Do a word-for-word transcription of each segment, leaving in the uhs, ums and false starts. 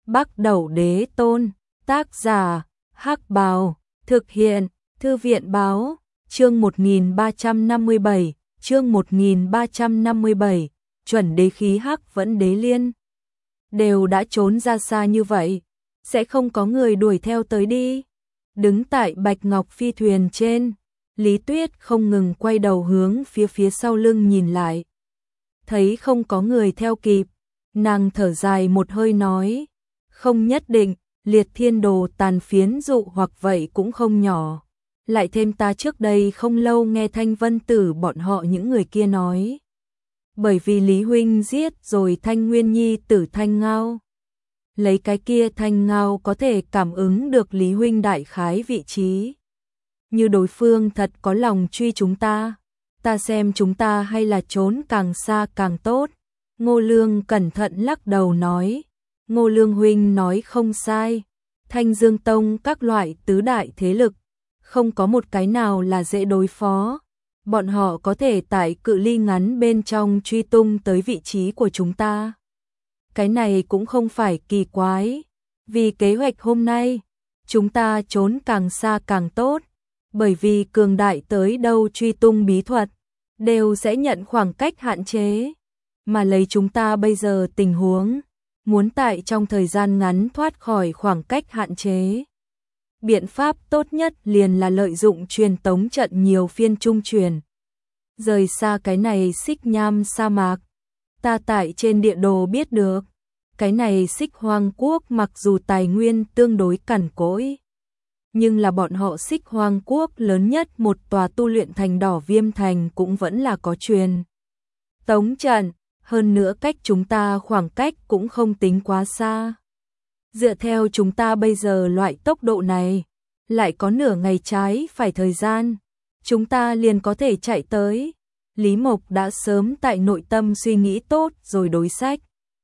Bắc Đẩu Đế Tôn, tác giả, Hắc Bào, thực hiện, Thư viện Báo, chương một nghìn ba trăm năm mươi bảy, chương một nghìn ba trăm năm mươi bảy, chuẩn đế khí Hắc Vẫn Đế Liên. Đều đã trốn ra xa như vậy, sẽ không có người đuổi theo tới đi. Đứng tại Bạch Ngọc phi thuyền trên, Lý Tuyết không ngừng quay đầu hướng phía phía sau lưng nhìn lại. Thấy không có người theo kịp, nàng thở dài một hơi nói, không nhất định, Liệt Thiên Đồ tàn phiến dụ hoặc vậy cũng không nhỏ. Lại thêm ta trước đây không lâu nghe Thanh Vân Tử bọn họ những người kia nói. Bởi vì Lý Huynh giết rồi Thanh Nguyên Nhi tử Thanh Ngao. Lấy cái kia Thanh Ngao có thể cảm ứng được Lý Huynh đại khái vị trí. Như đối phương thật có lòng truy chúng ta, ta xem chúng ta hay là trốn càng xa càng tốt. Ngô Lương cẩn thận lắc đầu nói, Ngô Lương Huynh nói không sai, Thanh Dương Tông các loại tứ đại thế lực, không có một cái nào là dễ đối phó. Bọn họ có thể tại cự ly ngắn bên trong truy tung tới vị trí của chúng ta. Cái này cũng không phải kỳ quái, vì kế hoạch hôm nay, chúng ta trốn càng xa càng tốt, bởi vì cường đại tới đâu truy tung bí thuật, đều sẽ nhận khoảng cách hạn chế, mà lấy chúng ta bây giờ tình huống, muốn tại trong thời gian ngắn thoát khỏi khoảng cách hạn chế. Biện pháp tốt nhất liền là lợi dụng truyền tống trận nhiều phiên trung truyền. Rời xa cái này Xích Nham sa mạc, ta tại trên địa đồ biết được, cái này Xích Hoang Quốc mặc dù tài nguyên tương đối cằn cỗi, nhưng là bọn họ Xích Hoang Quốc lớn nhất một tòa tu luyện thành Đỏ Viêm Thành cũng vẫn là có truyền tống trận, hơn nữa cách chúng ta khoảng cách cũng không tính quá xa. Dựa theo chúng ta bây giờ loại tốc độ này, lại có nửa ngày trái phải thời gian, chúng ta liền có thể chạy tới. Lý Mộc đã sớm tại nội tâm suy nghĩ tốt rồi đối sách.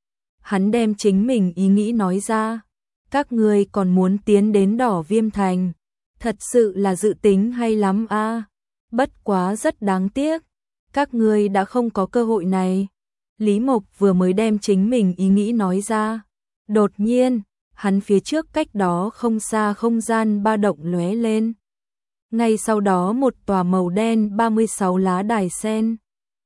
Hắn đem chính mình ý nghĩ nói ra, các ngươi còn muốn tiến đến Đỏ Viêm Thành, thật sự là dự tính hay lắm a. À? Bất quá rất đáng tiếc, các ngươi đã không có cơ hội này. Lý Mộc vừa mới đem chính mình ý nghĩ nói ra, đột nhiên, hắn phía trước cách đó không xa không gian ba động lóe lên. Ngay sau đó một tòa màu đen ba mươi sáu lá đài sen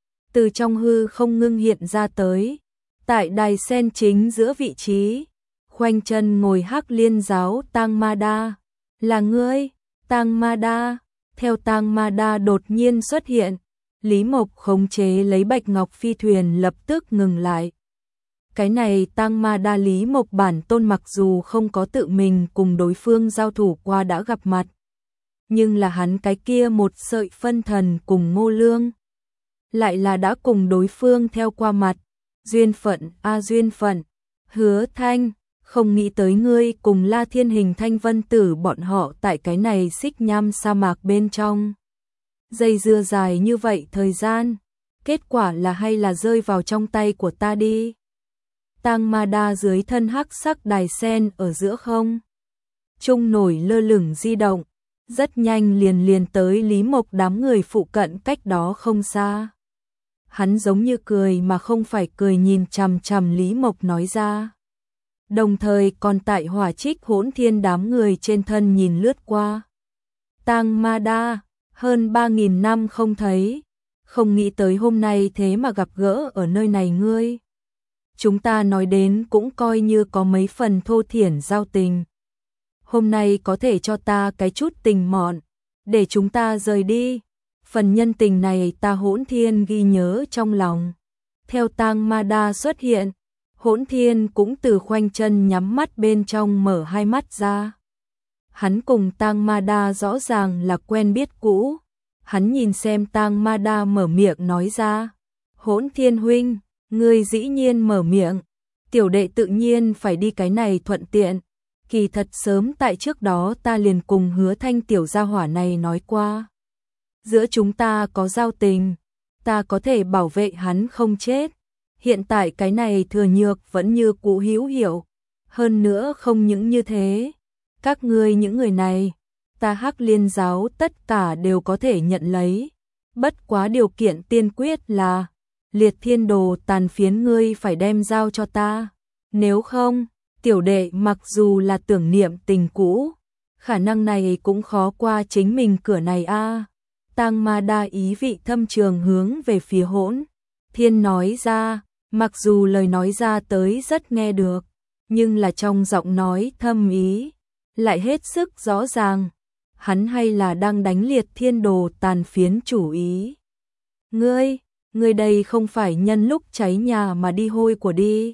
từ trong hư không ngưng hiện ra tới. Tại đài sen chính giữa vị trí, khoanh chân ngồi Hắc Liên giáo Tang Ma Đa. Là ngươi, Tang Ma Đa. Theo Tang Ma Đa đột nhiên xuất hiện, Lý Mộc khống chế lấy Bạch Ngọc phi thuyền lập tức ngừng lại. Cái này Tang Ma Đa Lý Mộc bản tôn mặc dù không có tự mình cùng đối phương giao thủ qua đã gặp mặt, nhưng là hắn cái kia một sợi phân thần cùng Ngô Lương, lại là đã cùng đối phương theo qua mặt. Duyên phận, a à, duyên phận. Hứa Thanh, không nghĩ tới ngươi cùng La Thiên Hình Thanh Vân Tử bọn họ tại cái này Xích Nham sa mạc bên trong. Dây dưa dài như vậy thời gian, kết quả là hay là rơi vào trong tay của ta đi. Tang Ma Đa dưới thân hắc sắc đài sen ở giữa không trung nổi lơ lửng di động, rất nhanh liền liền tới Lý Mộc đám người phụ cận cách đó không xa. Hắn giống như cười mà không phải cười nhìn chằm chằm Lý Mộc nói ra. Đồng thời còn tại Hỏa Trích Hỗn Thiên đám người trên thân nhìn lướt qua. Tang Ma Đa, hơn ba nghìn năm không thấy, không nghĩ tới hôm nay thế mà gặp gỡ ở nơi này ngươi. Chúng ta nói đến cũng coi như có mấy phần thô thiển giao tình. Hôm nay có thể cho ta cái chút tình mọn, để chúng ta rời đi. Phần nhân tình này ta Hỗn Thiên ghi nhớ trong lòng. Theo Tang Ma Đa xuất hiện, Hỗn Thiên cũng từ khoanh chân nhắm mắt bên trong mở hai mắt ra. Hắn cùng Tang Ma Đa rõ ràng là quen biết cũ. Hắn nhìn xem Tang Ma Đa mở miệng nói ra, Hỗn Thiên huynh, ngươi dĩ nhiên mở miệng, tiểu đệ tự nhiên phải đi cái này thuận tiện. Kỳ thật sớm tại trước đó ta liền cùng Hứa Thanh tiểu gia hỏa này nói qua. Giữa chúng ta có giao tình, ta có thể bảo vệ hắn không chết. Hiện tại cái này Thừa Nhược vẫn như cũ hữu hiệu. Hơn nữa không những như thế, các ngươi những người này, ta Hắc Liên giáo tất cả đều có thể nhận lấy. Bất quá điều kiện tiên quyết là Liệt Thiên Đồ tàn phiến ngươi phải đem giao cho ta. Nếu không, tiểu đệ mặc dù là tưởng niệm tình cũ, khả năng này cũng khó qua chính mình cửa này a. Tang Ma Đa ý vị thâm trường hướng về phía Hỗn Thiên nói ra, mặc dù lời nói ra tới rất nghe được, nhưng là trong giọng nói thâm ý, lại hết sức rõ ràng, hắn hay là đang đánh liệt thiên đồ tàn phiến chủ ý. Ngươi, ngươi đây không phải nhân lúc cháy nhà mà đi hôi của đi.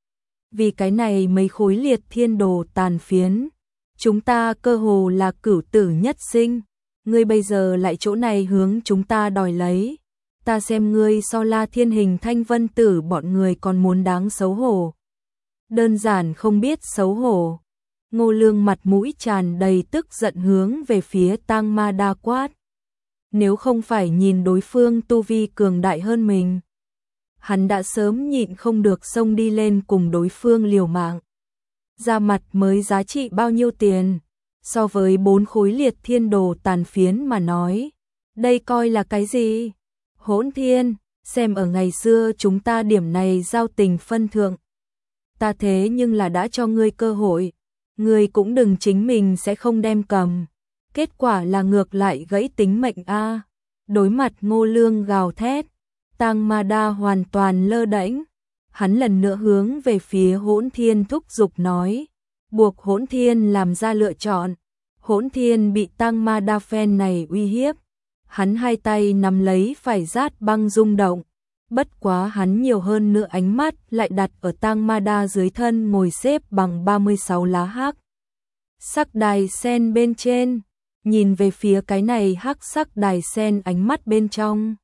Vì cái này mấy khối liệt thiên đồ tàn phiến, chúng ta cơ hồ là cửu tử nhất sinh, ngươi bây giờ lại chỗ này hướng chúng ta đòi lấy. Ta xem ngươi so La Thiên Hình Thanh Vân Tử bọn người còn muốn đáng xấu hổ. Đơn giản không biết xấu hổ. Ngô Lương mặt mũi tràn đầy tức giận hướng về phía Tang Ma Đa quát. Nếu không phải nhìn đối phương tu vi cường đại hơn mình, hắn đã sớm nhịn không được xông đi lên cùng đối phương liều mạng. Ra mặt mới giá trị bao nhiêu tiền, so với bốn khối liệt thiên đồ tàn phiến mà nói, đây coi là cái gì? Hỗn Thiên, xem ở ngày xưa chúng ta điểm này giao tình phân thượng. Ta thế nhưng là đã cho ngươi cơ hội, ngươi cũng đừng chính mình sẽ không đem cầm. Kết quả là ngược lại gãy tính mệnh a. Đối mặt Ngô Lương gào thét, Tang Ma Đa hoàn toàn lơ đễnh, hắn lần nữa hướng về phía Hỗn Thiên thúc giục nói, buộc Hỗn Thiên làm ra lựa chọn. Hỗn Thiên bị Tang Ma Đa phen này uy hiếp, hắn hai tay nắm lấy phải rát băng rung động, bất quá hắn nhiều hơn nữa ánh mắt lại đặt ở Tang Ma Đa dưới thân ngồi xếp bằng ba mươi sáu lá hắc sắc đài sen bên trên, nhìn về phía cái này hắc sắc đài sen ánh mắt bên trong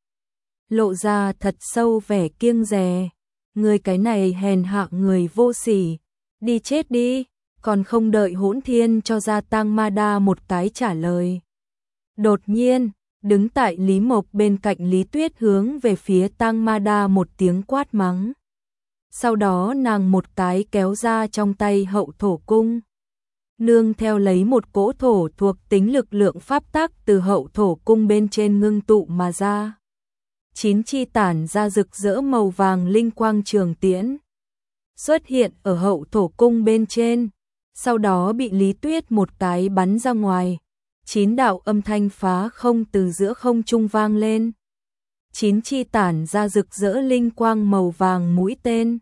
lộ ra thật sâu vẻ kiêng dè. Người cái này hèn hạ người vô sỉ, đi chết đi. Còn không đợi Hỗn Thiên cho ra Tang Ma Đa một cái trả lời, đột nhiên đứng tại Lý Mộc bên cạnh Lý Tuyết hướng về phía Tang Ma Đa một tiếng quát mắng. Sau đó nàng một cái kéo ra trong tay hậu thổ cung, nương theo lấy một cỗ thổ thuộc tính lực lượng pháp tắc từ hậu thổ cung bên trên ngưng tụ mà ra. Chín chi tản ra rực rỡ màu vàng linh quang trường tiễn xuất hiện ở hậu thổ cung bên trên, sau đó bị Lý Tuyết một cái bắn ra ngoài. Chín đạo âm thanh phá không từ giữa không trung vang lên. Chín chi tản ra rực rỡ linh quang màu vàng mũi tên,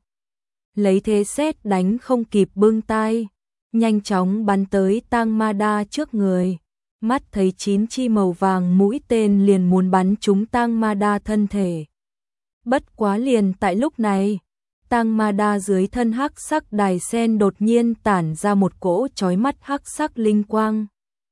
lấy thế sét đánh không kịp bưng tai, nhanh chóng bắn tới Tang Ma Đa trước người. Mắt thấy chín chi màu vàng mũi tên liền muốn bắn trúng Tang Ma Đa thân thể. Bất quá liền tại lúc này, Tang Ma Đa dưới thân hắc sắc đài sen đột nhiên tản ra một cỗ chói mắt hắc sắc linh quang.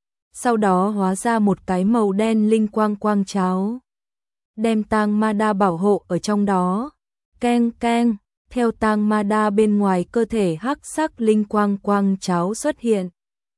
Sau đó hóa ra một cái màu đen linh quang quang cháo, đem Tang Ma Đa bảo hộ ở trong đó. Keng keng, theo Tang Ma Đa bên ngoài cơ thể hắc sắc linh quang quang cháo xuất hiện.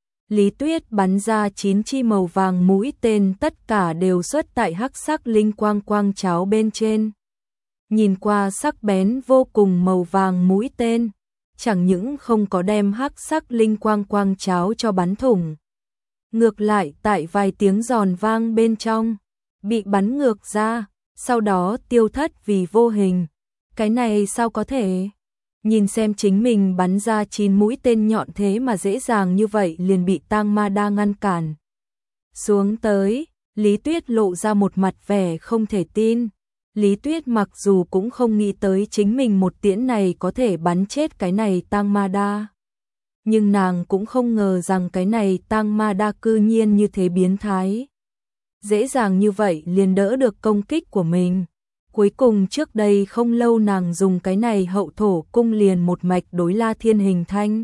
Lý Tuyết bắn ra chín chi màu vàng mũi tên tất cả đều xuất tại hắc sắc linh quang quang cháo bên trên. Nhìn qua sắc bén vô cùng màu vàng mũi tên, chẳng những không có đem hắc sắc linh quang quang cháo cho bắn thủng, ngược lại tại vài tiếng giòn vang bên trong, bị bắn ngược ra, sau đó tiêu thất vì vô hình. Cái này sao có thể? Nhìn xem chính mình bắn ra chín mũi tên nhọn thế mà dễ dàng như vậy liền bị Tang Ma Đa ngăn cản xuống tới, Lý Tuyết lộ ra một mặt vẻ không thể tin. Lý Tuyết mặc dù cũng không nghĩ tới chính mình một tiễn này có thể bắn chết cái này Tang Ma Đa, nhưng nàng cũng không ngờ rằng cái này Tang Ma Đa cư nhiên như thế biến thái, dễ dàng như vậy liền đỡ được công kích của mình. Cuối cùng trước đây không lâu nàng dùng cái này hậu thổ cung liền một mạch đối La Thiên Hình Thanh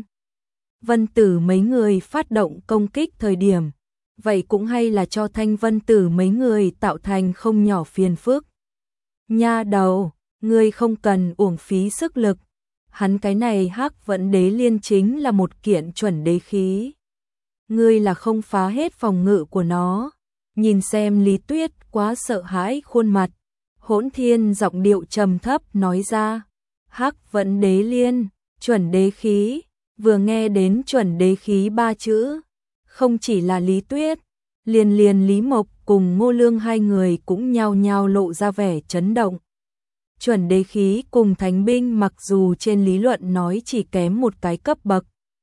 Vân Tử mấy người phát động công kích thời điểm, vậy cũng hay là cho Thanh Vân Tử mấy người tạo thành không nhỏ phiền phức. Nha đầu, ngươi không cần uổng phí sức lực, hắn cái này Hắc Vận Đế Liên chính là một kiện chuẩn đế khí, ngươi là không phá hết phòng ngự của nó. Nhìn xem Lý Tuyết quá sợ hãi khuôn mặt, Hỗn Thiên giọng điệu trầm thấp nói ra, Hắc Vận Đế Liên, chuẩn đế khí. Vừa nghe đến chuẩn đế khí ba chữ, không chỉ là Lý Tuyết, liền liền Lý Mộc cùng Ngô Lương hai người cũng nhao nhao lộ ra vẻ chấn động. Chuẩn đế khí cùng thánh binh mặc dù trên lý luận nói chỉ kém một cái cấp bậc,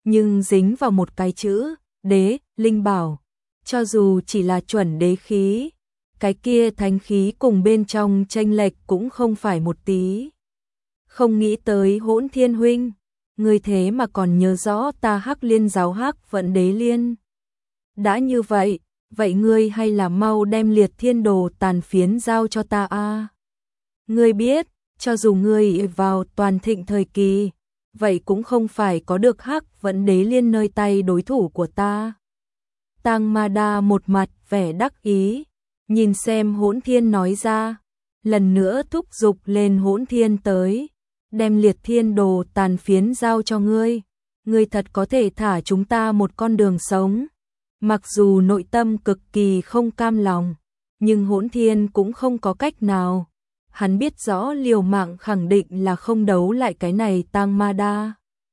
nhưng dính vào một cái chữ, đế, linh bảo. Cho dù chỉ là chuẩn đế khí, cái kia thánh khí cùng bên trong chênh lệch cũng không phải một tí. Không nghĩ tới Hỗn Thiên huynh, ngươi thế mà còn nhớ rõ ta Hắc Liên giáo Hắc Vận Đế Liên. Đã như vậy, vậy ngươi hay là mau đem Liệt Thiên Đồ tàn phiến giao cho ta a. Ngươi biết, cho dù ngươi vào toàn thịnh thời kỳ, vậy cũng không phải có được Hắc Vận Đế Liên nơi tay đối thủ của ta. Tang Ma Đa một mặt vẻ đắc ý, nhìn xem Hỗn Thiên nói ra, lần nữa thúc giục lên Hỗn Thiên tới, đem Liệt Thiên Đồ tàn phiến giao cho ngươi, ngươi thật có thể thả chúng ta một con đường sống. Mặc dù nội tâm cực kỳ không cam lòng, nhưng Hỗn Thiên cũng không có cách nào. Hắn biết rõ liều mạng khẳng định là không đấu lại cái này Tang Ma Đa.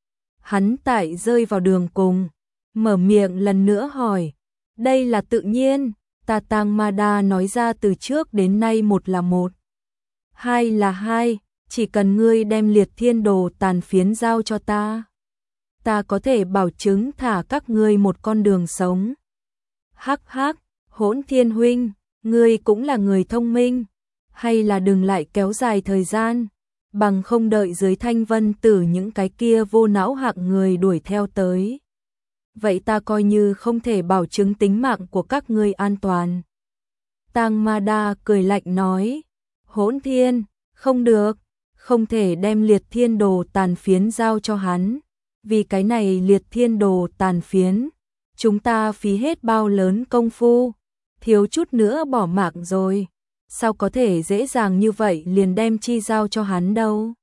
Hắn tại rơi vào đường cùng, mở miệng lần nữa hỏi, đây là tự nhiên, ta Tang Ma Đa nói ra từ trước đến nay một là một, hai là hai, chỉ cần ngươi đem Liệt Thiên Đồ tàn phiến giao cho ta, ta có thể bảo chứng thả các ngươi một con đường sống. Hắc hắc, Hỗn Thiên huynh, ngươi cũng là người thông minh, hay là đừng lại kéo dài thời gian, bằng không đợi dưới Thanh Vân Tử những cái kia vô não hạng người đuổi theo tới. Vậy ta coi như không thể bảo chứng tính mạng của các ngươi an toàn. Tang Ma Đa cười lạnh nói, Hỗn Thiên, không được, không thể đem Liệt Thiên Đồ tàn phiến giao cho hắn, vì cái này Liệt Thiên Đồ tàn phiến, chúng ta phí hết bao lớn công phu, thiếu chút nữa bỏ mạng rồi, sao có thể dễ dàng như vậy liền đem chi giao cho hắn đâu.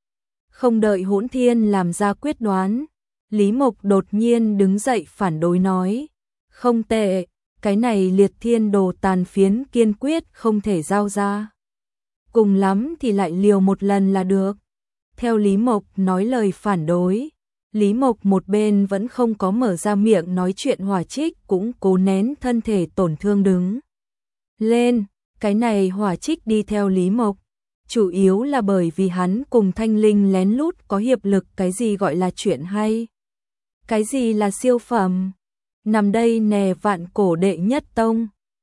Không đợi Hỗn Thiên làm ra quyết đoán, Lý Mộc đột nhiên đứng dậy phản đối nói, không tệ, cái này Liệt Thiên Đồ tàn phiến kiên quyết không thể giao ra. Cùng lắm thì lại liều một lần là được. Theo Lý Mộc nói lời phản đối, Lý Mộc một bên vẫn không có mở ra miệng nói chuyện, Hỏa Trích cũng cố nén thân thể tổn thương đứng lên. Cái này Hỏa Trích đi theo Lý Mộc, chủ yếu là bởi vì hắn cùng Thanh Linh lén lút có hiệp lực. Cái gì gọi là chuyện hay? Cái gì là siêu phẩm? Nằm đây nè, vạn cổ đệ nhất tông,